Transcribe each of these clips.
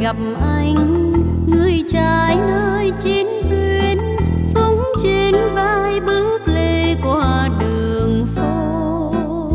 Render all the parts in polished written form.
gặp anh, người trai nơi chiến tuyến, súng trên vai bước lê qua đường phố.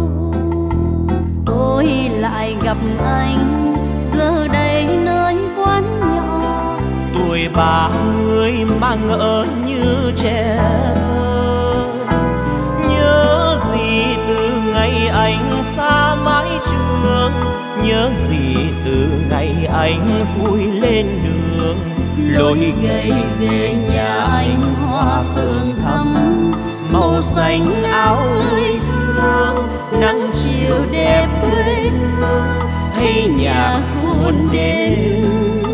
Tôi lại gặp anh giờ đây nơi quán nhỏ, tuổi 30 mà ngỡ như trẻ thơ. Nhớ gì từ ngày anh xa mái trường, nhớ gì từ ngày anh vui lên đường. lối gầy về nhà anh hoa phượng thắm, màu xanh áo người thương, nắng chiều đẹp quê hương, hay nhà cuốn đêm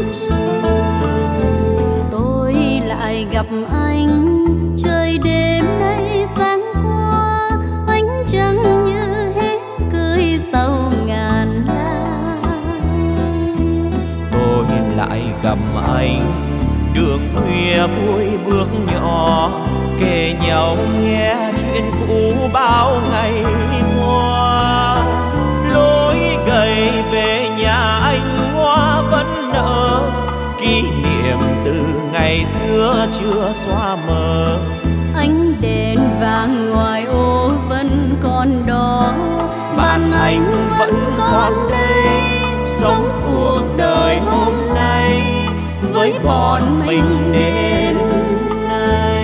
sương. Tôi lại gặp anh trời đêm nay sáng qua, ánh trăng như hết cười sau ngàn lá. Tôi lại gặp anh đường khuya vui bước nhỏ, kể nhau nghe chuyện cũ bao ngày qua. Lối gầy về nhà anh hoa vẫn nở, kỷ niệm từ ngày xưa chưa xóa mờ. Ánh đèn vàng ngoài ô vẫn còn đó, bàn anh vẫn còn đây, sống cuộc đời hôm nay với bọn mình đến nay.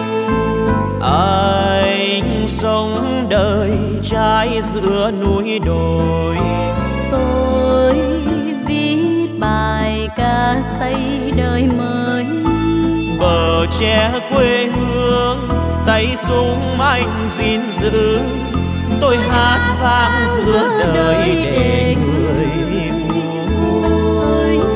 Anh sống đời trái giữa núi đồi, tôi viết bài ca xây đời mới. bờ tre quê hương tay súng anh gìn giữ, tôi hát vang giữa đời để người vui.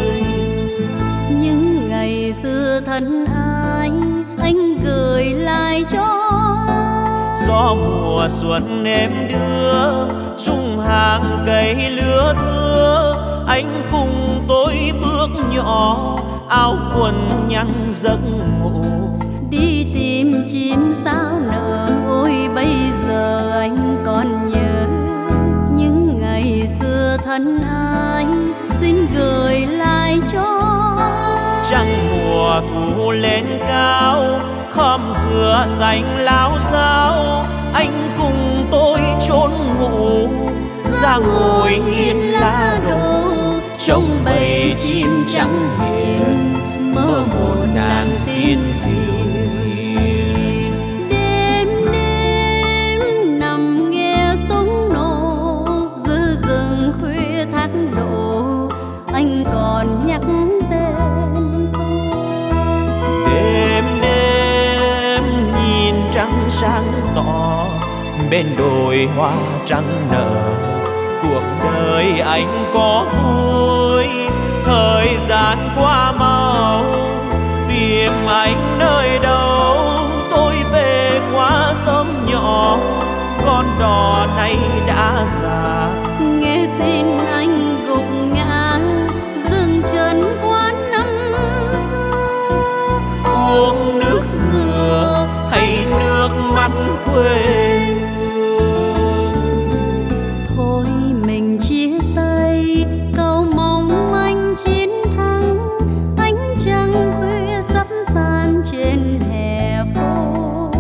Những ngày xưa thân ái anh gửi lại cho. Gió mùa xuân em đưa chung hàng cây lứa thưa, anh cùng tôi bước nhỏ áo quần nhăn giấc ngủ. Đi tìm chim sao nở, ôi bây giờ anh còn nhớ những ngày xưa thân ái, xin gửi lại cho. Trăng mùa thu lên cao khóm dừa xanh lao sao, anh cùng tôi trốn ngủ ra ngồi yên lá đổ, trông bầy chim trắng hiền mơ một nàng tiên duyên. Đêm đêm nằm nghe súng nổ giữa rừng khuya thác đổ, anh còn nhắc tên tôi. Đêm đêm nhìn trăng sáng tỏ bên đồi hoa trắng nở, cuộc đời anh có vui thời gian qua mau. Tìm anh nơi đâu tôi về qua sông nhỏ, con đò này đã già. Nghe tin anh gục ngã dừng chân quán năm xưa, Uống nước dừa hay nước mắt quê hương. thôi mình chia tay cầu mong anh chiến thắng, ánh trăng khuya sắp tan trên hè phố.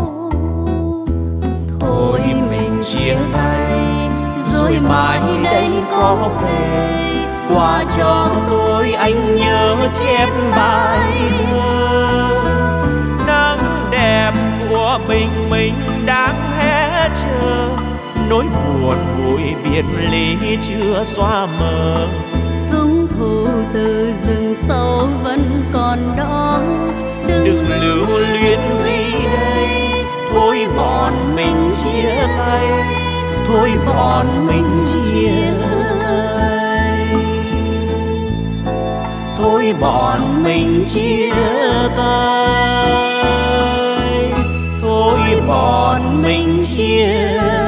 Thôi mình chia tay rồi mãi đây có về, qua cho tôi anh nhớ chép bài thơ. Nắng đẹp của bình minh đang hé chờ, nỗi buồn bụi biệt ly chưa xóa mờ. Súng thù từ rừng sâu vẫn còn đó, Đừng lưu luyến gì đây, thôi bọn mình chia tay, thôi bọn mình chia tay, thôi bọn mình chia tay, thôi bọn mình chia